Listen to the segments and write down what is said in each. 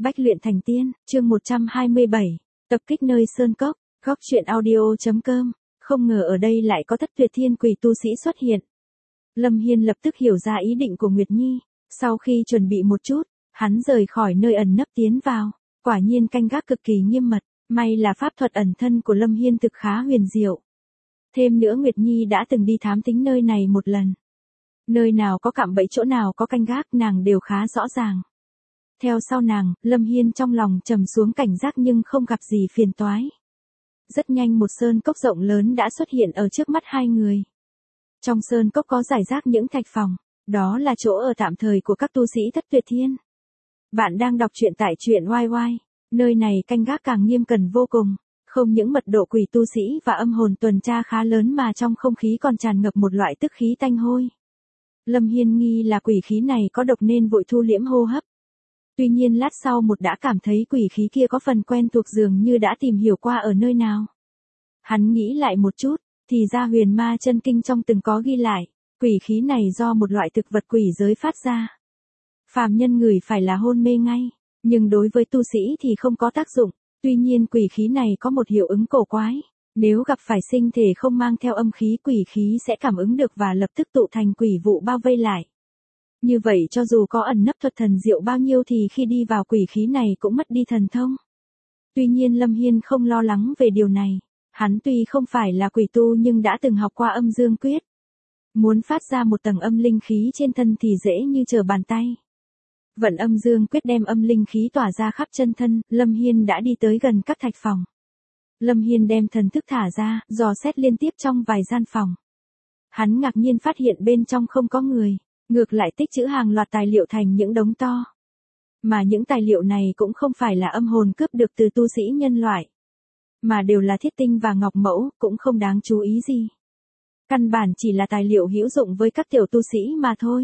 Bách luyện thành tiên, chương 127, tập kích nơi sơn cốc, góc truyện audio.com, không ngờ ở đây lại có Thất Tuyệt Thiên Quỷ tu sĩ xuất hiện. Lâm Hiên lập tức hiểu ra ý định của Nguyệt Nhi, sau khi chuẩn bị một chút, hắn rời khỏi nơi ẩn nấp tiến vào, quả nhiên canh gác cực kỳ nghiêm mật, may là pháp thuật ẩn thân của Lâm Hiên thực khá huyền diệu. Thêm nữa Nguyệt Nhi đã từng đi thám tính nơi này một lần. Nơi nào có cạm bẫy chỗ nào có canh gác nàng đều khá rõ ràng. Theo sau nàng, Lâm Hiên trong lòng trầm xuống cảnh giác nhưng không gặp gì phiền toái. Rất nhanh một sơn cốc rộng lớn đã xuất hiện ở trước mắt hai người. Trong sơn cốc có rải rác những thạch phòng, đó là chỗ ở tạm thời của các tu sĩ Thất Tuyệt Thiên. Bạn đang đọc truyện tại truyện YY, nơi này canh gác càng nghiêm cẩn vô cùng, không những mật độ quỷ tu sĩ và âm hồn tuần tra khá lớn mà trong không khí còn tràn ngập một loại tức khí tanh hôi. Lâm Hiên nghi là quỷ khí này có độc nên vội thu liễm hô hấp. Tuy nhiên lát sau đã cảm thấy quỷ khí kia có phần quen thuộc dường như đã tìm hiểu qua ở nơi nào. Hắn nghĩ lại một chút, thì ra Huyền Ma Chân Kinh trong từng có ghi lại, quỷ khí này do một loại thực vật quỷ giới phát ra. Phàm nhân ngửi phải là hôn mê ngay, nhưng đối với tu sĩ thì không có tác dụng, tuy nhiên quỷ khí này có một hiệu ứng cổ quái. Nếu gặp phải sinh thể không mang theo âm khí, quỷ khí sẽ cảm ứng được và lập tức tụ thành quỷ vụ bao vây lại. Như vậy cho dù có ẩn nấp thuật thần diệu bao nhiêu thì khi đi vào quỷ khí này cũng mất đi thần thông. Tuy nhiên Lâm Hiên không lo lắng về điều này. Hắn tuy không phải là quỷ tu nhưng đã từng học qua âm dương quyết. Muốn phát ra một tầng âm linh khí trên thân thì dễ như trở bàn tay. Vận âm dương quyết đem âm linh khí tỏa ra khắp chân thân, Lâm Hiên đã đi tới gần các thạch phòng. Lâm Hiên đem thần thức thả ra, dò xét liên tiếp trong vài gian phòng. Hắn ngạc nhiên phát hiện bên trong không có người, ngược lại tích trữ hàng loạt tài liệu thành những đống to. Mà những tài liệu này cũng không phải là âm hồn cướp được từ tu sĩ nhân loại, mà đều là thiết tinh và ngọc mẫu, cũng không đáng chú ý gì. Căn bản chỉ là tài liệu hữu dụng với các tiểu tu sĩ mà thôi.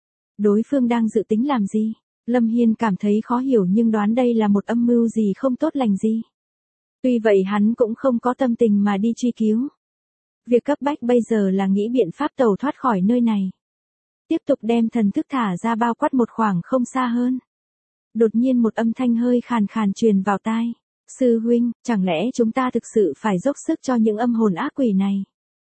Đối phương đang dự tính làm gì? Lâm Hiên cảm thấy khó hiểu nhưng đoán đây là một âm mưu gì không tốt lành gì. Tuy vậy hắn cũng không có tâm tình mà đi truy cứu. Việc cấp bách bây giờ là nghĩ biện pháp tẩu thoát khỏi nơi này. Tiếp tục đem thần thức thả ra bao quát một khoảng không xa hơn. Đột nhiên một âm thanh hơi khàn khàn truyền vào tai. Sư huynh, chẳng lẽ chúng ta thực sự phải dốc sức cho những âm hồn ác quỷ này?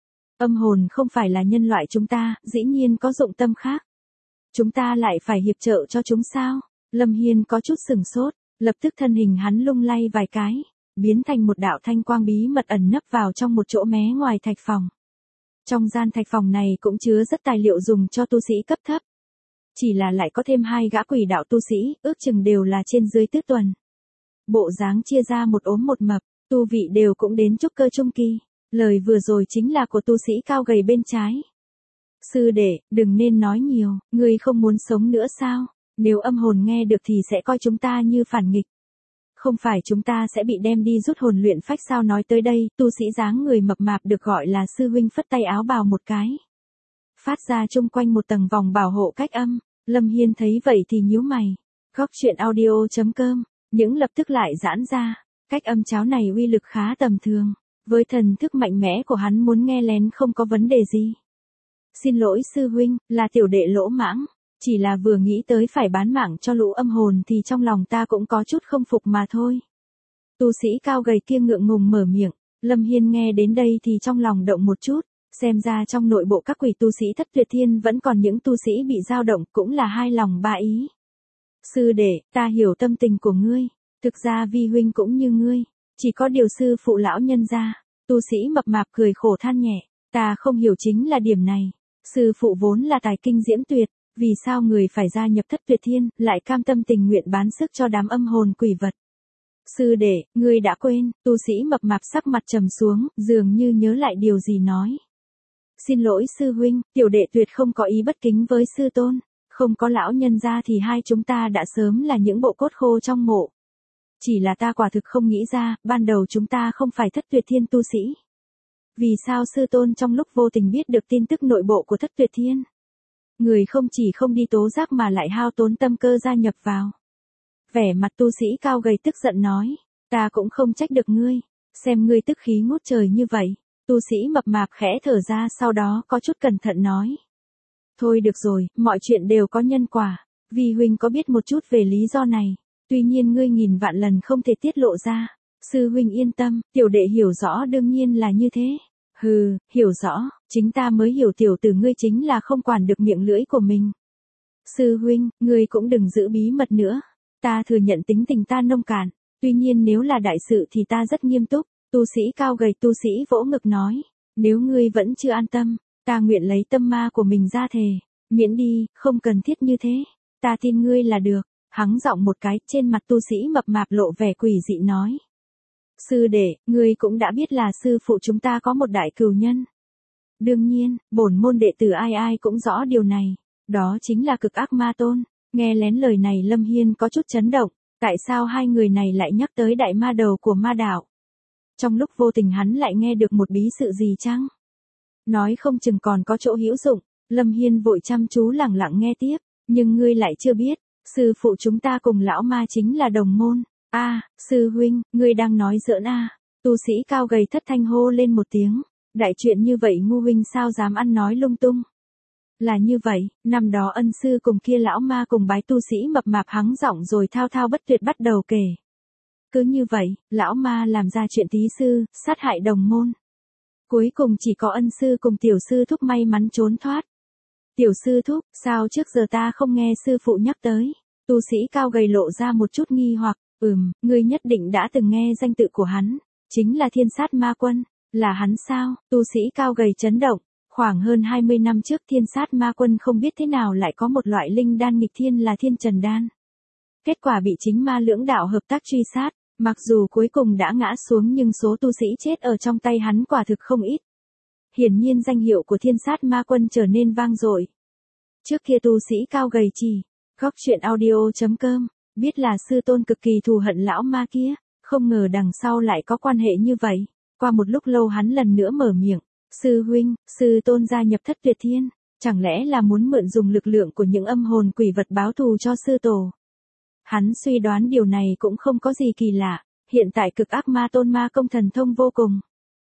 Âm hồn không phải là nhân loại chúng ta, dĩ nhiên có dụng tâm khác. Chúng ta lại phải hiệp trợ cho chúng sao? Lâm Hiên có chút sừng sốt, lập tức thân hình hắn lung lay vài cái, biến thành một đạo thanh quang bí mật ẩn nấp vào trong một chỗ mé ngoài thạch phòng. Trong gian thạch phòng này cũng chứa rất tài liệu dùng cho tu sĩ cấp thấp. Chỉ là lại có thêm hai gã quỷ đạo tu sĩ, ước chừng đều là trên dưới tứ tuần. Bộ dáng chia ra một ốm một mập, tu vị đều cũng đến trúc cơ trung kỳ. Lời vừa rồi chính là của tu sĩ cao gầy bên trái. Sư đệ, đừng nên nói nhiều, ngươi không muốn sống nữa sao? Nếu âm hồn nghe được thì sẽ coi chúng ta như phản nghịch. Không phải chúng ta sẽ bị đem đi rút hồn luyện phách sao? Nói tới đây, tu sĩ dáng người mập mạp được gọi là sư huynh phất tay áo bào một cái. Phát ra chung quanh một tầng vòng bảo hộ cách âm. Lâm Hiên thấy vậy thì nhíu mày. Góc truyện audio.com, những lập tức lại giãn ra. Cách âm cháo này uy lực khá tầm thường. Với thần thức mạnh mẽ của hắn muốn nghe lén không có vấn đề gì. Xin lỗi sư huynh, là tiểu đệ lỗ mãng. Chỉ là vừa nghĩ tới phải bán mạng cho lũ âm hồn thì trong lòng ta cũng có chút không phục mà thôi. Tu sĩ cao gầy kia ngượng ngùng mở miệng. Lâm Hiên nghe đến đây thì trong lòng động một chút. Xem ra trong nội bộ các quỷ tu sĩ Thất Tuyệt Thiên vẫn còn những tu sĩ bị dao động, cũng là hai lòng ba ý. Sư đệ, ta hiểu tâm tình của ngươi. Thực ra vi huynh cũng như ngươi. Chỉ có điều sư phụ lão nhân gia. Tu sĩ mập mạp cười khổ than nhẹ. Ta không hiểu chính là điểm này. Sư phụ vốn là tài kinh diễm tuyệt. Vì sao người phải gia nhập Thất Tuyệt Thiên, lại cam tâm tình nguyện bán sức cho đám âm hồn quỷ vật? Sư đệ, ngươi đã quên, tu sĩ mập mạp sắc mặt trầm xuống, dường như nhớ lại điều gì nói. Xin lỗi sư huynh, tiểu đệ tuyệt không có ý bất kính với sư tôn. Không có lão nhân gia thì hai chúng ta đã sớm là những bộ cốt khô trong mộ. Chỉ là ta quả thực không nghĩ ra, ban đầu chúng ta không phải Thất Tuyệt Thiên tu sĩ. Vì sao sư tôn trong lúc vô tình biết được tin tức nội bộ của Thất Tuyệt Thiên? Người không chỉ không đi tố giác mà lại hao tốn tâm cơ gia nhập vào. Vẻ mặt tu sĩ cao gầy tức giận nói, ta cũng không trách được ngươi, xem ngươi tức khí ngút trời như vậy. Tu sĩ mập mạp khẽ thở ra sau đó có chút cẩn thận nói. Thôi được rồi, mọi chuyện đều có nhân quả, vì huynh có biết một chút về lý do này. Tuy nhiên ngươi nghìn vạn lần không thể tiết lộ ra. Sư huynh yên tâm, tiểu đệ hiểu rõ đương nhiên là như thế. Hừ, hiểu rõ, chính ta mới hiểu tiểu tử ngươi chính là không quản được miệng lưỡi của mình. Sư huynh, ngươi cũng đừng giữ bí mật nữa. Ta thừa nhận tính tình ta nông cạn, tuy nhiên nếu là đại sự thì ta rất nghiêm túc. Tu sĩ cao gầy tu sĩ vỗ ngực nói, nếu ngươi vẫn chưa an tâm, ta nguyện lấy tâm ma của mình ra thề, miễn đi, không cần thiết như thế, ta tin ngươi là được. Hắng giọng một cái, trên mặt tu sĩ mập mạp lộ vẻ quỷ dị nói. Sư đệ, ngươi cũng đã biết là sư phụ chúng ta có một đại cừu nhân. Đương nhiên, bổn môn đệ tử ai ai cũng rõ điều này, đó chính là Cực Ác Ma Tôn. Nghe lén lời này Lâm Hiên có chút chấn động, tại sao hai người này lại nhắc tới đại ma đầu của ma đạo? Trong lúc vô tình hắn lại nghe được một bí sự gì chăng? Nói không chừng còn có chỗ hữu dụng, Lâm Hiên vội chăm chú lẳng lặng nghe tiếp, nhưng ngươi lại chưa biết, sư phụ chúng ta cùng lão ma chính là đồng môn. A, sư huynh, ngươi đang nói giỡn a? Tu sĩ cao gầy thất thanh hô lên một tiếng, đại chuyện như vậy ngu huynh sao dám ăn nói lung tung? Là như vậy, năm đó ân sư cùng kia lão ma cùng bái tu sĩ mập mạp hắng giọng rồi thao thao bất tuyệt bắt đầu kể. Cứ như vậy, lão ma làm ra chuyện tí sư, sát hại đồng môn. Cuối cùng chỉ có ân sư cùng tiểu sư thúc may mắn trốn thoát. Tiểu sư thúc, sao trước giờ ta không nghe sư phụ nhắc tới? Tu sĩ cao gầy lộ ra một chút nghi hoặc, ngươi nhất định đã từng nghe danh tự của hắn, chính là Thiên Sát Ma Quân, là hắn sao? Tu sĩ cao gầy chấn động, khoảng hơn 20 năm trước Thiên Sát Ma Quân không biết thế nào lại có một loại linh đan nghịch thiên là Thiên Trần Đan. Kết quả bị chính ma lưỡng đạo hợp tác truy sát, mặc dù cuối cùng đã ngã xuống nhưng số tu sĩ chết ở trong tay hắn quả thực không ít. Hiển nhiên danh hiệu của Thiên Sát Ma Quân trở nên vang dội. Trước kia tu sĩ cao gầy chỉ, góc truyện audio.com, biết là sư tôn cực kỳ thù hận lão ma kia, không ngờ đằng sau lại có quan hệ như vậy. Qua một lúc lâu hắn lần nữa mở miệng, sư huynh, sư tôn gia nhập Thất Tuyệt Thiên, chẳng lẽ là muốn mượn dùng lực lượng của những âm hồn quỷ vật báo thù cho sư tổ. Hắn suy đoán điều này cũng không có gì kỳ lạ, hiện tại Cực Ác Ma Tôn ma công thần thông vô cùng.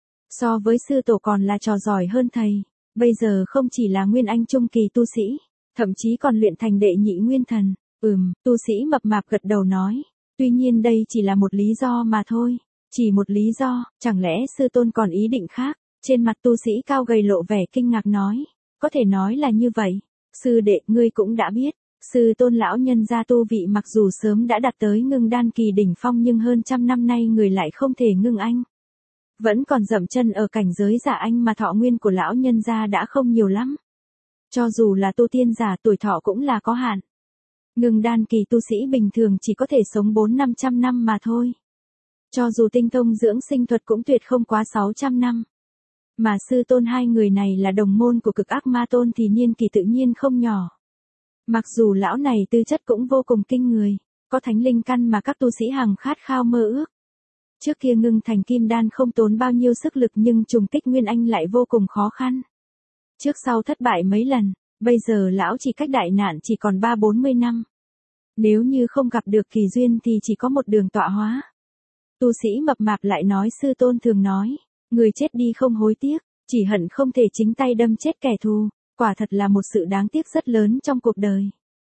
So với sư tổ còn là trò giỏi hơn thầy, bây giờ không chỉ là nguyên anh trung kỳ tu sĩ, thậm chí còn luyện thành đệ nhị nguyên thần. Tu sĩ mập mạp gật đầu nói, tuy nhiên đây chỉ là một lý do mà thôi, chỉ một lý do, chẳng lẽ sư tôn còn ý định khác? Trên mặt tu sĩ cao gầy lộ vẻ kinh ngạc nói, có thể nói là như vậy, sư đệ ngươi cũng đã biết, sư tôn lão nhân gia tu vị mặc dù sớm đã đạt tới ngưng đan kỳ đỉnh phong nhưng hơn trăm năm nay người lại không thể ngưng anh. Vẫn còn dậm chân ở cảnh giới giả anh mà thọ nguyên của lão nhân gia đã không nhiều lắm. Cho dù là tu tiên giả tuổi thọ cũng là có hạn. Ngưng đan kỳ tu sĩ bình thường chỉ có thể sống 400-500 năm mà thôi. Cho dù tinh thông dưỡng sinh thuật cũng tuyệt không quá 600 năm. Mà sư tôn hai người này là đồng môn của Cực Ác Ma Tôn thì niên kỳ tự nhiên không nhỏ. Mặc dù lão này tư chất cũng vô cùng kinh người, có thánh linh căn mà các tu sĩ hằng khát khao mơ ước. Trước kia ngưng thành kim đan không tốn bao nhiêu sức lực nhưng trùng kích nguyên anh lại vô cùng khó khăn. Trước sau thất bại mấy lần, bây giờ lão chỉ cách đại nạn chỉ còn 30-40 năm. Nếu như không gặp được kỳ duyên thì chỉ có một đường tọa hóa. Tu sĩ mập mạp lại nói sư tôn thường nói, người chết đi không hối tiếc, chỉ hận không thể chính tay đâm chết kẻ thù, quả thật là một sự đáng tiếc rất lớn trong cuộc đời.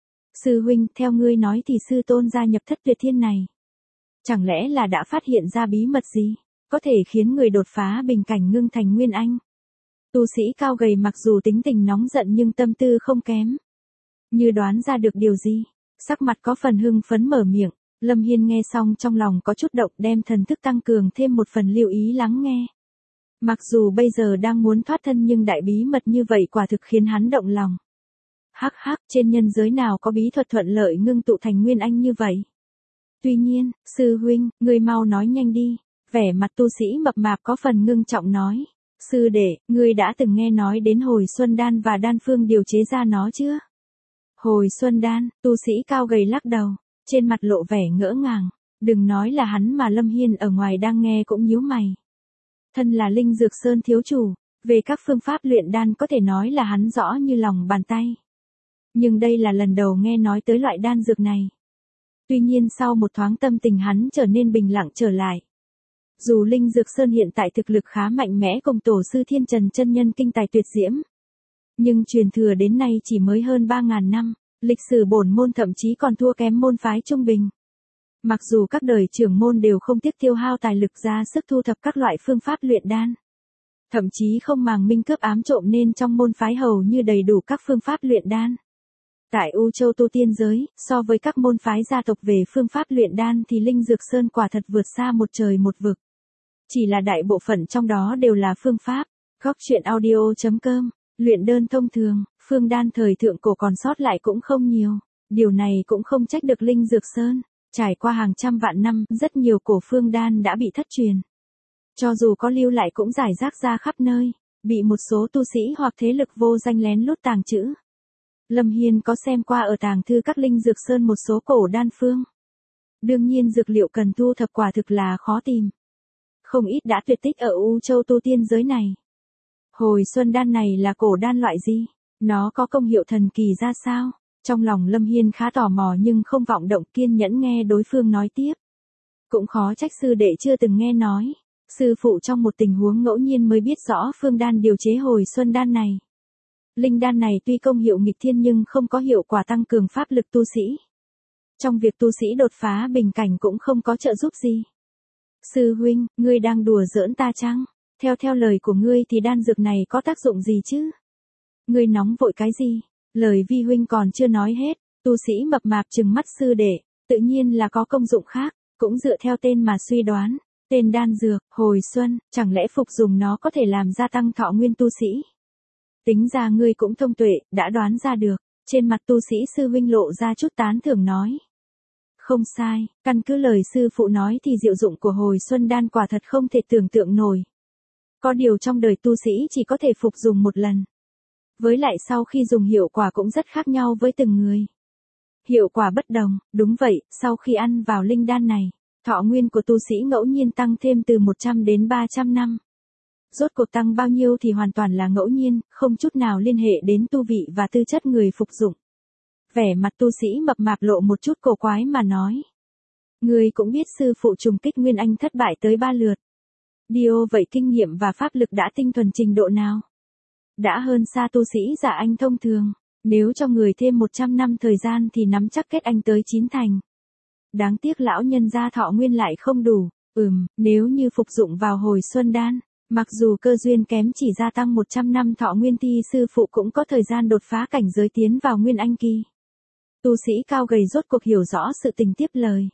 Sư huynh, theo ngươi nói thì sư tôn gia nhập Thất Tuyệt Thiên này. Chẳng lẽ là đã phát hiện ra bí mật gì, có thể khiến người đột phá bình cảnh ngưng thành nguyên anh? Tu sĩ cao gầy mặc dù tính tình nóng giận nhưng tâm tư không kém. Như đoán ra được điều gì, sắc mặt có phần hưng phấn mở miệng. Lâm Hiên nghe xong trong lòng có chút động đem thần thức tăng cường thêm một phần lưu ý lắng nghe. Mặc dù bây giờ đang muốn thoát thân nhưng đại bí mật như vậy quả thực khiến hắn động lòng. Hắc hắc, trên nhân giới nào có bí thuật thuận lợi ngưng tụ thành nguyên anh như vậy? Tuy nhiên, sư huynh, ngươi mau nói nhanh đi. Vẻ mặt tu sĩ mập mạp có phần ngưng trọng nói. Sư đệ, ngươi đã từng nghe nói đến hồi xuân đan và đan phương điều chế ra nó chưa? Hồi xuân đan, tu sĩ cao gầy lắc đầu, trên mặt lộ vẻ ngỡ ngàng. Đừng nói là hắn mà Lâm Hiên ở ngoài đang nghe cũng nhíu mày. Thân là Linh Dược Sơn thiếu chủ, về các phương pháp luyện đan có thể nói là hắn rõ như lòng bàn tay. Nhưng đây là lần đầu nghe nói tới loại đan dược này. Tuy nhiên sau một thoáng tâm tình hắn trở nên bình lặng trở lại. Dù Linh Dược Sơn hiện tại thực lực khá mạnh mẽ cùng tổ sư Thiên Trần chân nhân kinh tài tuyệt diễm, nhưng truyền thừa đến nay chỉ mới hơn 3.000 năm, lịch sử bổn môn thậm chí còn thua kém môn phái trung bình. Mặc dù các đời trưởng môn đều không tiếc tiêu hao tài lực ra sức thu thập các loại phương pháp luyện đan. Thậm chí không màng minh cướp ám trộm nên trong môn phái hầu như đầy đủ các phương pháp luyện đan. Tại U Châu tu tiên giới, so với các môn phái gia tộc về phương pháp luyện đan thì Linh Dược Sơn quả thật vượt xa một trời một vực. Chỉ là đại bộ phận trong đó đều là phương pháp. Góc truyện audio.com, luyện đơn thông thường, phương đan thời thượng cổ còn sót lại cũng không nhiều. Điều này cũng không trách được Linh Dược Sơn. Trải qua hàng trăm vạn năm, rất nhiều cổ phương đan đã bị thất truyền. Cho dù có lưu lại cũng rải rác ra khắp nơi, bị một số tu sĩ hoặc thế lực vô danh lén lút tàng trữ. Lâm Hiên có xem qua ở tàng thư các Linh Dược Sơn một số cổ đan phương. Đương nhiên dược liệu cần thu thập quả thực là khó tìm. Không ít đã tuyệt tích ở U Châu tu tiên giới này. Hồi xuân đan này là cổ đan loại gì? Nó có công hiệu thần kỳ ra sao? Trong lòng Lâm Hiên khá tò mò nhưng không vọng động, kiên nhẫn nghe đối phương nói tiếp. Cũng khó trách sư đệ chưa từng nghe nói. Sư phụ trong một tình huống ngẫu nhiên mới biết rõ phương đan điều chế hồi xuân đan này. Linh đan này tuy công hiệu nghịch thiên nhưng không có hiệu quả tăng cường pháp lực tu sĩ. Trong việc tu sĩ đột phá bình cảnh cũng không có trợ giúp gì. Sư huynh, ngươi đang đùa giỡn ta chăng? Theo lời của ngươi thì đan dược này có tác dụng gì chứ? Ngươi nóng vội cái gì? Lời vi huynh còn chưa nói hết, tu sĩ mập mạp trừng mắt sư đệ, tự nhiên là có công dụng khác, cũng dựa theo tên mà suy đoán. Tên đan dược, hồi xuân, chẳng lẽ phục dùng nó có thể làm gia tăng thọ nguyên tu sĩ? Tính ra ngươi cũng thông tuệ, đã đoán ra được. Trên mặt tu sĩ sư huynh lộ ra chút tán thưởng nói. Không sai, căn cứ lời sư phụ nói thì diệu dụng của hồi xuân đan quả thật không thể tưởng tượng nổi. Có điều trong đời tu sĩ chỉ có thể phục dùng một lần. Với lại sau khi dùng hiệu quả cũng rất khác nhau với từng người. Hiệu quả bất đồng, đúng vậy, sau khi ăn vào linh đan này, thọ nguyên của tu sĩ ngẫu nhiên tăng thêm từ 100 đến 300 năm. Rốt cuộc tăng bao nhiêu thì hoàn toàn là ngẫu nhiên, không chút nào liên hệ đến tu vị và tư chất người phục dụng. Vẻ mặt tu sĩ mập mạp lộ một chút cổ quái mà nói. Người cũng biết sư phụ trùng kích Nguyên Anh thất bại tới 3 lượt. Điều vậy kinh nghiệm và pháp lực đã tinh thuần trình độ nào? Đã hơn xa tu sĩ giả anh thông thường, nếu cho người thêm 100 năm thời gian thì nắm chắc kết anh tới 9 thành. Đáng tiếc lão nhân gia thọ nguyên lại không đủ, nếu như phục dụng vào hồi xuân đan, mặc dù cơ duyên kém chỉ gia tăng 100 năm thọ nguyên thì sư phụ cũng có thời gian đột phá cảnh giới tiến vào Nguyên Anh kỳ. Tu sĩ cao gầy rốt cuộc hiểu rõ sự tình tiếp lời.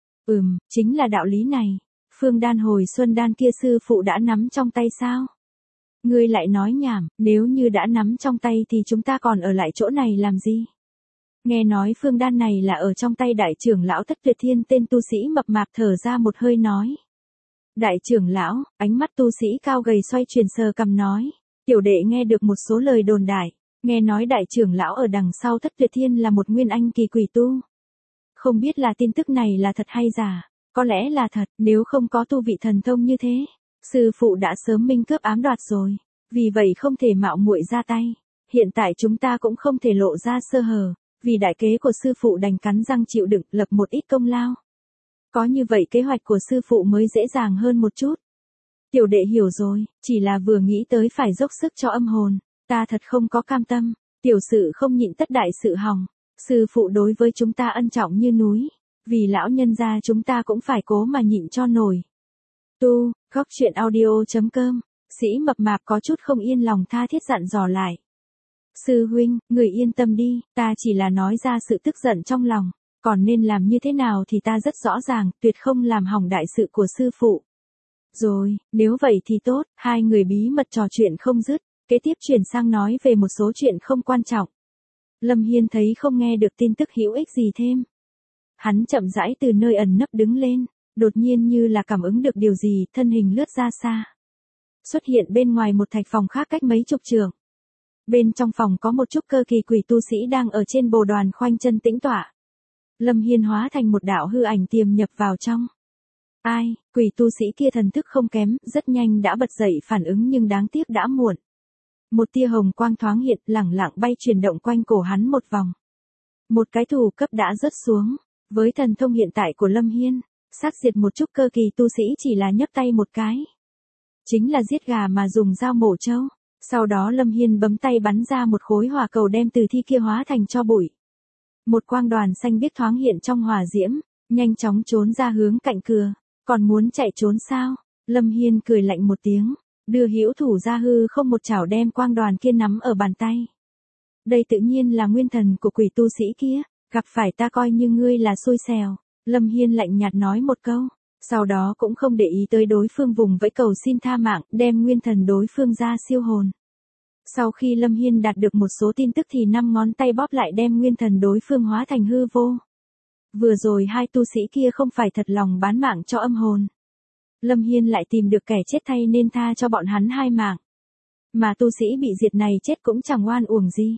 Chính là đạo lý này, phương đan hồi xuân đan kia sư phụ đã nắm trong tay sao? Ngươi lại nói nhảm, nếu như đã nắm trong tay thì chúng ta còn ở lại chỗ này làm gì? Nghe nói phương đan này là ở trong tay đại trưởng lão Thất Tuyệt Thiên, tên tu sĩ mập mạp thở ra một hơi nói. Đại trưởng lão, ánh mắt tu sĩ cao gầy xoay chuyển sờ cằm nói. Tiểu đệ nghe được một số lời đồn đại, nghe nói đại trưởng lão ở đằng sau Thất Tuyệt Thiên là một Nguyên Anh kỳ quỷ tu. Không biết là tin tức này là thật hay giả, có lẽ là thật, nếu không có tu vị thần thông như thế. Sư phụ đã sớm minh cướp ám đoạt rồi, vì vậy không thể mạo muội ra tay. Hiện tại chúng ta cũng không thể lộ ra sơ hở, vì đại kế của sư phụ đành cắn răng chịu đựng, lập một ít công lao. Có như vậy kế hoạch của sư phụ mới dễ dàng hơn một chút. Tiểu đệ hiểu rồi, chỉ là vừa nghĩ tới phải dốc sức cho âm hồn, ta thật không có cam tâm, tiểu sự không nhịn tất đại sự hỏng. Sư phụ đối với chúng ta ân trọng như núi, vì lão nhân gia chúng ta cũng phải cố mà nhịn cho nổi. Góc truyện audio.com, sĩ mập mạp có chút không yên lòng tha thiết dặn dò lại. Sư huynh, người yên tâm đi, ta chỉ là nói ra sự tức giận trong lòng, còn nên làm như thế nào thì ta rất rõ ràng, tuyệt không làm hỏng đại sự của sư phụ. Rồi, nếu vậy thì tốt, hai người bí mật trò chuyện không dứt, kế tiếp chuyển sang nói về một số chuyện không quan trọng. Lâm Hiên thấy không nghe được tin tức hữu ích gì thêm. Hắn chậm rãi từ nơi ẩn nấp đứng lên, đột nhiên như là cảm ứng được điều gì, thân hình lướt ra xa. Xuất hiện bên ngoài một thạch phòng khác cách mấy chục trượng. Bên trong phòng có một chút cơ kỳ quỷ tu sĩ đang ở trên bồ đoàn khoanh chân tĩnh tọa. Lâm Hiên hóa thành một đạo hư ảnh tiềm nhập vào trong. Ai, quỷ tu sĩ kia thần thức không kém, rất nhanh đã bật dậy phản ứng nhưng đáng tiếc đã muộn. Một tia hồng quang thoáng hiện, lẳng lặng bay chuyển động quanh cổ hắn một vòng. Một cái thủ cấp đã rớt xuống. Với thần thông hiện tại của Lâm Hiên, sát diệt một chút cơ kỳ tu sĩ chỉ là nhấc tay một cái. Chính là giết gà mà dùng dao mổ trâu. Sau đó Lâm Hiên bấm tay bắn ra một khối hỏa cầu đem từ thi kia hóa thành tro bụi. Một quang đoàn xanh biếc thoáng hiện trong hỏa diễm, nhanh chóng trốn ra hướng cạnh cửa, còn muốn chạy trốn sao? Lâm Hiên cười lạnh một tiếng, đưa hữu thủ ra hư không một chảo đem quang đoàn kia nắm ở bàn tay. Đây tự nhiên là nguyên thần của quỷ tu sĩ kia, gặp phải ta coi như ngươi là xui xẻo. Lâm Hiên lạnh nhạt nói một câu, sau đó cũng không để ý tới đối phương vùng vẫy cầu xin tha mạng, đem nguyên thần đối phương ra siêu hồn. Sau khi Lâm Hiên đạt được một số tin tức thì 5 ngón tay bóp lại đem nguyên thần đối phương hóa thành hư vô. Vừa rồi hai tu sĩ kia không phải thật lòng bán mạng cho âm hồn. Lâm Hiên lại tìm được kẻ chết thay nên tha cho bọn hắn 2 mạng. Mà tu sĩ bị diệt này chết cũng chẳng oan uổng gì.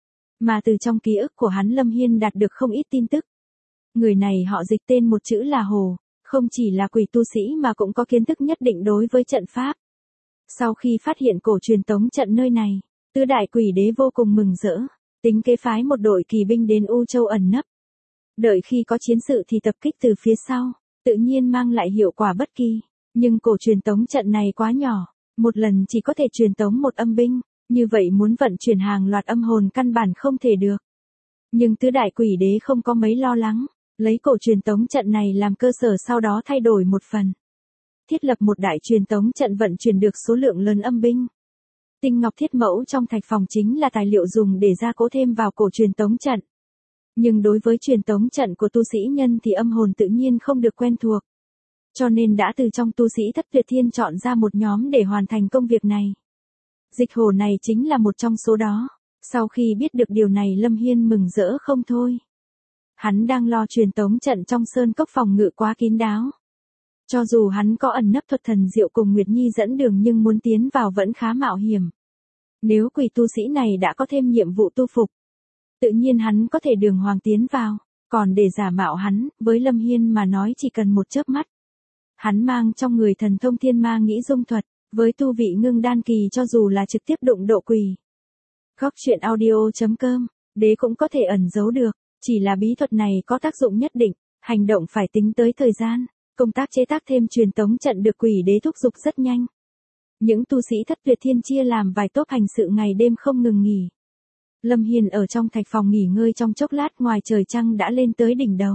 Mà từ trong ký ức của hắn Lâm Hiên đạt được không ít tin tức. Người này họ Dịch tên một chữ là Hồ, không chỉ là quỷ tu sĩ mà cũng có kiến thức nhất định đối với trận pháp. Sau khi phát hiện cổ truyền tống trận nơi này, tứ đại quỷ đế vô cùng mừng rỡ, tính kế phái một đội kỳ binh đến U Châu ẩn nấp. Đợi khi có chiến sự thì tập kích từ phía sau, tự nhiên mang lại hiệu quả bất kỳ. Nhưng cổ truyền tống trận này quá nhỏ, một lần chỉ có thể truyền tống một âm binh, như vậy muốn vận chuyển hàng loạt âm hồn căn bản không thể được. Nhưng tứ đại quỷ đế không có mấy lo lắng, lấy cổ truyền tống trận này làm cơ sở sau đó thay đổi một phần. Thiết lập một đại truyền tống trận vận chuyển được số lượng lớn âm binh. Tinh ngọc thiết mẫu trong thạch phòng chính là tài liệu dùng để gia cố thêm vào cổ truyền tống trận. Nhưng đối với truyền tống trận của tu sĩ nhân thì âm hồn tự nhiên không được quen thuộc. Cho nên đã từ trong tu sĩ Thất Tuyệt Thiên chọn ra một nhóm để hoàn thành công việc này. Dịch Hồ này chính là một trong số đó. Sau khi biết được điều này Lâm Hiên mừng rỡ không thôi. Hắn đang lo truyền tống trận trong sơn cốc phòng ngự quá kín đáo. Cho dù hắn có ẩn nấp thuật thần diệu cùng Nguyệt Nhi dẫn đường nhưng muốn tiến vào vẫn khá mạo hiểm. Nếu quỷ tu sĩ này đã có thêm nhiệm vụ tu phục, tự nhiên hắn có thể đường hoàng tiến vào. Còn để giả mạo hắn, với Lâm Hiên mà nói chỉ cần một chớp mắt. Hắn mang trong người thần thông thiên ma nghĩ dung thuật, với tu vị ngưng đan kỳ cho dù là trực tiếp đụng độ quỷ. Góc truyện audio.com, đế cũng có thể ẩn giấu được, chỉ là bí thuật này có tác dụng nhất định, hành động phải tính tới thời gian, công tác chế tác thêm truyền tống trận được quỷ đế thúc giục rất nhanh. Những tu sĩ Thất Tuyệt Thiên chia làm vài tốp hành sự ngày đêm không ngừng nghỉ. Lâm Hiên ở trong thạch phòng nghỉ ngơi trong chốc lát ngoài trời trăng đã lên tới đỉnh đầu.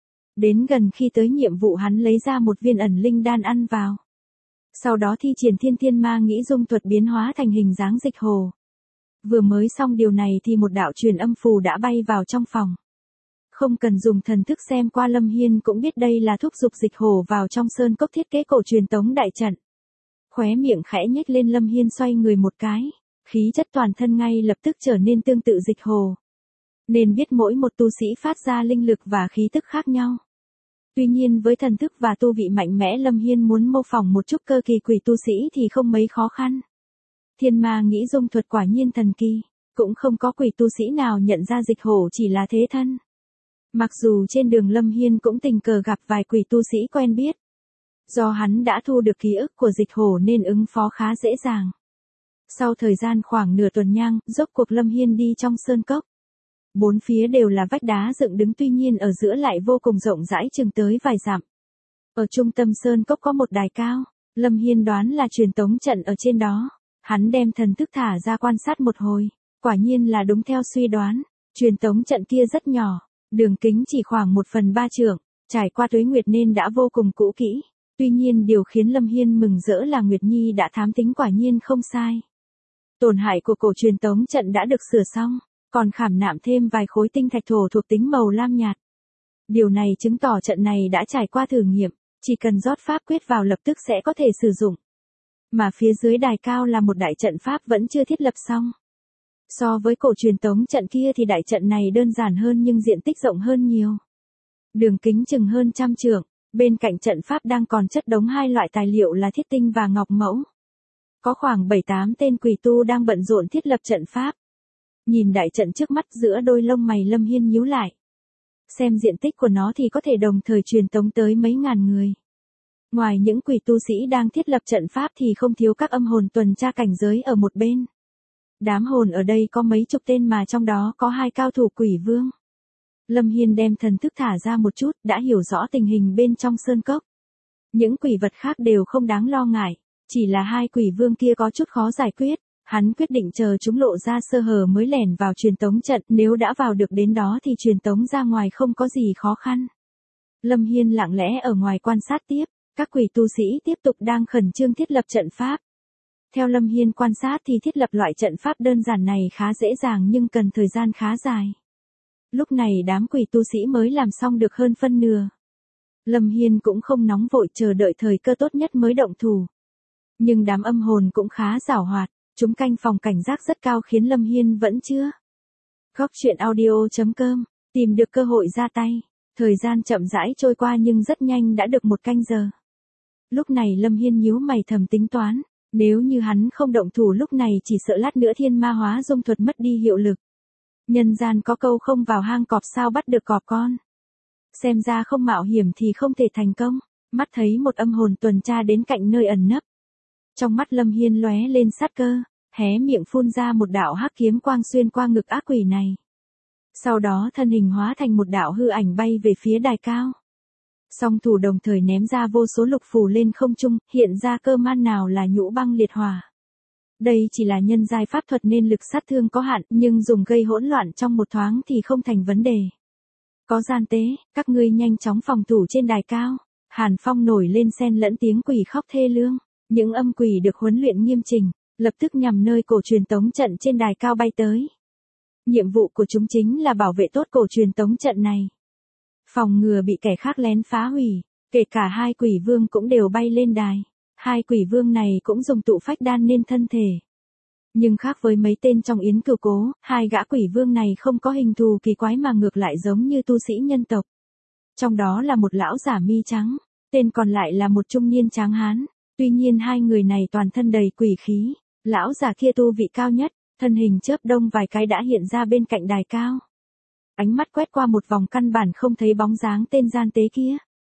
Đến gần khi tới nhiệm vụ hắn lấy ra một viên ẩn linh đan ăn vào. Sau đó thi triển thiên thiên ma nghĩ dung thuật biến hóa thành hình dáng Dịch Hồ. Vừa mới xong điều này thì một đạo truyền âm phù đã bay vào trong phòng. Không cần dùng thần thức xem qua Lâm Hiên cũng biết đây là thúc giục Dịch Hồ vào trong sơn cốc thiết kế cổ truyền tống đại trận. Khóe miệng khẽ nhếch lên Lâm Hiên xoay người một cái, khí chất toàn thân ngay lập tức trở nên tương tự Dịch Hồ. Nên biết mỗi một tu sĩ phát ra linh lực và khí tức khác nhau. Tuy nhiên với thần thức và tu vị mạnh mẽ Lâm Hiên muốn mô phỏng một chút cơ kỳ quỷ tu sĩ thì không mấy khó khăn. Thiên ma nghĩ dung thuật quả nhiên thần kỳ, cũng không có quỷ tu sĩ nào nhận ra Dịch Hồ chỉ là thế thân. Mặc dù trên đường Lâm Hiên cũng tình cờ gặp vài quỷ tu sĩ quen biết. Do hắn đã thu được ký ức của Dịch Hồ nên ứng phó khá dễ dàng. Sau thời gian khoảng nửa tuần nhang, rốt cuộc Lâm Hiên đi trong sơn cốc. 4 phía đều là vách đá dựng đứng tuy nhiên ở giữa lại vô cùng rộng rãi chừng tới vài dặm. Ở trung tâm sơn cốc có một đài cao, Lâm Hiên đoán là truyền tống trận ở trên đó. Hắn đem thần thức thả ra quan sát một hồi, quả nhiên là đúng theo suy đoán, truyền tống trận kia rất nhỏ, đường kính chỉ khoảng 1/3 trượng, trải qua tuế nguyệt nên đã vô cùng cũ kỹ. Tuy nhiên điều khiến Lâm Hiên mừng rỡ là Nguyệt Nhi đã thám tính quả nhiên không sai. Tổn hại của cổ truyền tống trận đã được sửa xong, còn khảm nạm thêm vài khối tinh thạch thổ thuộc tính màu lam nhạt. Điều này chứng tỏ trận này đã trải qua thử nghiệm, chỉ cần rót pháp quyết vào lập tức sẽ có thể sử dụng. Mà phía dưới đài cao là một đại trận pháp vẫn chưa thiết lập xong. So với cổ truyền tống trận kia thì đại trận này đơn giản hơn nhưng diện tích rộng hơn nhiều. Đường kính chừng hơn 100 trượng, bên cạnh trận pháp đang còn chất đống hai loại tài liệu là thiết tinh và ngọc mẫu. Có khoảng 7-8 tên quỷ tu đang bận rộn thiết lập trận pháp. Nhìn đại trận trước mắt giữa đôi lông mày Lâm Hiên nhíu lại. Xem diện tích của nó thì có thể đồng thời truyền tống tới mấy ngàn người. Ngoài những quỷ tu sĩ đang thiết lập trận pháp thì không thiếu các âm hồn tuần tra cảnh giới ở một bên. Đám hồn ở đây có mấy chục tên mà trong đó có 2 cao thủ quỷ vương. Lâm Hiên đem thần thức thả ra một chút đã hiểu rõ tình hình bên trong sơn cốc. Những quỷ vật khác đều không đáng lo ngại, chỉ là 2 quỷ vương kia có chút khó giải quyết. Hắn quyết định chờ chúng lộ ra sơ hở mới lẻn vào truyền tống trận, nếu đã vào được đến đó thì truyền tống ra ngoài không có gì khó khăn. Lâm Hiên lặng lẽ ở ngoài quan sát tiếp, các quỷ tu sĩ tiếp tục đang khẩn trương thiết lập trận pháp. Theo Lâm Hiên quan sát thì thiết lập loại trận pháp đơn giản này khá dễ dàng nhưng cần thời gian khá dài. Lúc này đám quỷ tu sĩ mới làm xong được hơn phân nửa. Lâm Hiên cũng không nóng vội chờ đợi thời cơ tốt nhất mới động thủ. Nhưng đám âm hồn cũng khá giảo hoạt, chúng canh phòng cảnh giác rất cao khiến Lâm Hiên vẫn chưa. Góc truyện audio.com, tìm được cơ hội ra tay. Thời gian chậm rãi trôi qua nhưng rất nhanh đã được 1 canh giờ. Lúc này Lâm Hiên nhíu mày thầm tính toán, nếu như hắn không động thủ lúc này chỉ sợ lát nữa thiên ma hóa dung thuật mất đi hiệu lực. Nhân gian có câu không vào hang cọp sao bắt được cọp con. Xem ra không mạo hiểm thì không thể thành công, mắt thấy một âm hồn tuần tra đến cạnh nơi ẩn nấp. Trong mắt Lâm Hiên lóe lên sát cơ, hé miệng phun ra một đạo hắc kiếm quang xuyên qua ngực ác quỷ này. Sau đó thân hình hóa thành một đạo hư ảnh bay về phía đài cao. Song thủ đồng thời ném ra vô số lục phù lên không trung, hiện ra cơ man nào là nhũ băng liệt hỏa. Đây chỉ là nhân giai pháp thuật nên lực sát thương có hạn, nhưng dùng gây hỗn loạn trong một thoáng thì không thành vấn đề. Có gian tế, các ngươi nhanh chóng phòng thủ trên đài cao. Hàn phong nổi lên xen lẫn tiếng quỷ khóc thê lương. Những âm quỷ được huấn luyện nghiêm chỉnh, lập tức nhằm nơi cổ truyền tống trận trên đài cao bay tới. Nhiệm vụ của chúng chính là bảo vệ tốt cổ truyền tống trận này. Phòng ngừa bị kẻ khác lén phá hủy, kể cả 2 quỷ vương cũng đều bay lên đài. 2 quỷ vương này cũng dùng tụ phách đan nên thân thể. Nhưng khác với mấy tên trong yến cửu cố, 2 gã quỷ vương này không có hình thù kỳ quái mà ngược lại giống như tu sĩ nhân tộc. Trong đó là một lão giả mi trắng, tên còn lại là một trung niên tráng hán. Tuy nhiên 2 người này toàn thân đầy quỷ khí, lão giả kia tu vị cao nhất, thân hình chớp đông vài cái đã hiện ra bên cạnh đài cao. Ánh mắt quét qua một vòng căn bản không thấy bóng dáng tên gian tế kia.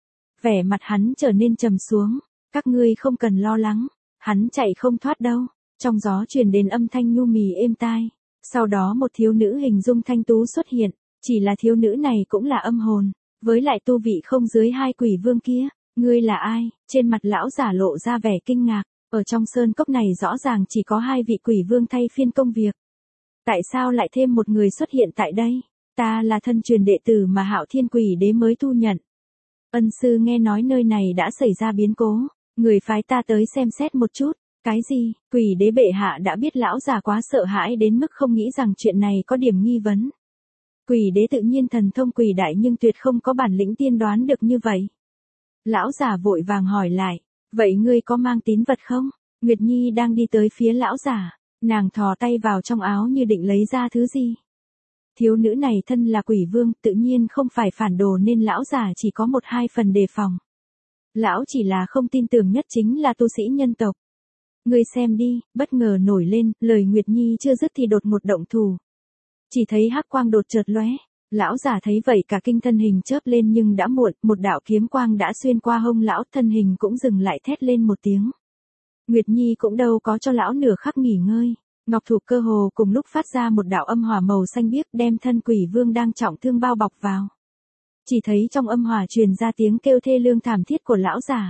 Vẻ mặt hắn trở nên trầm xuống, các ngươi không cần lo lắng, hắn chạy không thoát đâu. Trong gió truyền đến âm thanh nhu mì êm tai, sau đó một thiếu nữ hình dung thanh tú xuất hiện, chỉ là thiếu nữ này cũng là âm hồn, với lại tu vị không dưới 2 quỷ vương kia. Ngươi là ai? Trên mặt lão giả lộ ra vẻ kinh ngạc, ở trong sơn cốc này rõ ràng chỉ có 2 vị quỷ vương thay phiên công việc. Tại sao lại thêm một người xuất hiện tại đây? Ta là thân truyền đệ tử mà Hạo Thiên Quỷ Đế mới thu nhận. Ân sư nghe nói nơi này đã xảy ra biến cố, người phái ta tới xem xét một chút. Cái gì? Quỷ đế bệ hạ đã biết lão già quá sợ hãi đến mức không nghĩ rằng chuyện này có điểm nghi vấn. Quỷ đế tự nhiên thần thông quỷ đại nhưng tuyệt không có bản lĩnh tiên đoán được như vậy. Lão già vội vàng hỏi lại, vậy ngươi có mang tín vật không? Nguyệt Nhi đang đi tới phía lão già, nàng thò tay vào trong áo như định lấy ra thứ gì. Thiếu nữ này thân là quỷ vương, tự nhiên không phải phản đồ nên lão già chỉ có 1-2 phần đề phòng. Lão chỉ là không tin tưởng nhất chính là tu sĩ nhân tộc. Ngươi xem đi, bất ngờ nổi lên, lời Nguyệt Nhi chưa dứt thì đột một động thủ. Chỉ thấy hắc quang đột chợt lóe, lão già thấy vậy cả kinh thân hình chớp lên nhưng đã muộn, một đạo kiếm quang đã xuyên qua hông lão, thân hình cũng dừng lại thét lên một tiếng. Nguyệt Nhi cũng đâu có cho lão nửa khắc nghỉ ngơi, ngọc thủ cơ hồ cùng lúc phát ra một đạo âm hỏa màu xanh biếc đem thân quỷ vương đang trọng thương bao bọc vào. Chỉ thấy trong âm hỏa truyền ra tiếng kêu thê lương thảm thiết của lão già.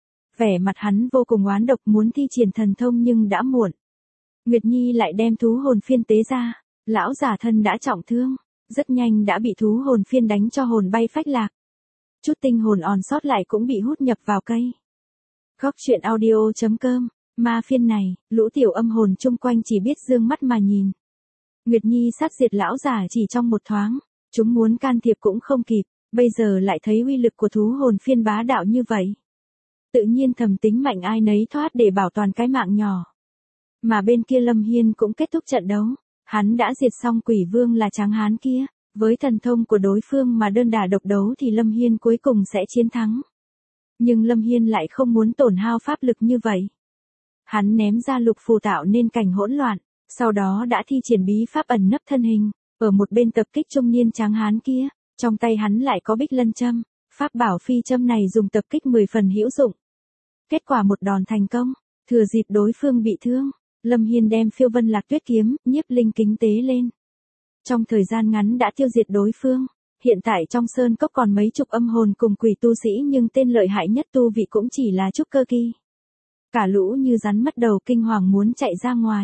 Vẻ mặt hắn vô cùng oán độc muốn thi triển thần thông nhưng đã muộn. Nguyệt Nhi lại đem thú hồn phiên tế ra, lão già thân đã trọng thương, rất nhanh đã bị thú hồn phiên đánh cho hồn bay phách lạc. Chút tinh hồn còn sót lại cũng bị hút nhập vào cây. Góc truyện audio.com, ma phiên này, lũ tiểu âm hồn chung quanh chỉ biết dương mắt mà nhìn. Nguyệt Nhi sát diệt lão già chỉ trong một thoáng, chúng muốn can thiệp cũng không kịp, bây giờ lại thấy uy lực của thú hồn phiên bá đạo như vậy. Tự nhiên thầm tính mạnh ai nấy thoát để bảo toàn cái mạng nhỏ. Mà bên kia Lâm Hiên cũng kết thúc trận đấu, hắn đã diệt xong quỷ vương là tráng hán kia, với thần thông của đối phương mà đơn đả độc đấu thì Lâm Hiên cuối cùng sẽ chiến thắng. Nhưng Lâm Hiên lại không muốn tổn hao pháp lực như vậy. Hắn ném ra lục phù tạo nên cảnh hỗn loạn, sau đó đã thi triển bí pháp ẩn nấp thân hình, ở một bên tập kích trung niên tráng hán kia, trong tay hắn lại có bích lân châm, pháp bảo phi châm này dùng tập kích 10 phần hữu dụng. Kết quả một đòn thành công, thừa dịp đối phương bị thương, Lâm Hiên đem Phiêu Vân Lạc Tuyết kiếm, nhiếp linh kính tế lên. Trong thời gian ngắn đã tiêu diệt đối phương, hiện tại trong sơn cốc còn mấy chục âm hồn cùng quỷ tu sĩ nhưng tên lợi hại nhất tu vị cũng chỉ là trúc cơ kỳ. Cả lũ như rắn mất đầu kinh hoàng muốn chạy ra ngoài.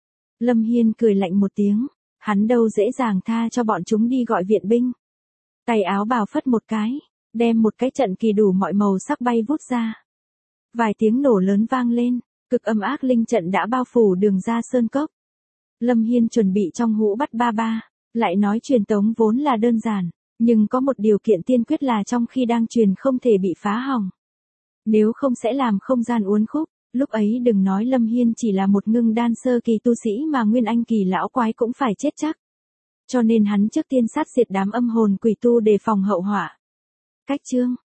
Lâm Hiên cười lạnh một tiếng, hắn đâu dễ dàng tha cho bọn chúng đi gọi viện binh. Tay áo bào phất một cái, đem một cái trận kỳ đủ mọi màu sắc bay vút ra. Vài tiếng nổ lớn vang lên, cực âm ác linh trận đã bao phủ đường ra sơn cốc. Lâm Hiên chuẩn bị trong hũ bắt ba ba, lại nói truyền tống vốn là đơn giản, nhưng có một điều kiện tiên quyết là trong khi đang truyền không thể bị phá hỏng. Nếu không sẽ làm không gian uốn khúc, lúc ấy đừng nói Lâm Hiên chỉ là một ngưng đan sơ kỳ tu sĩ mà nguyên anh kỳ lão quái cũng phải chết chắc. Cho nên hắn trước tiên sát diệt đám âm hồn quỷ tu để phòng hậu họa. Cách chương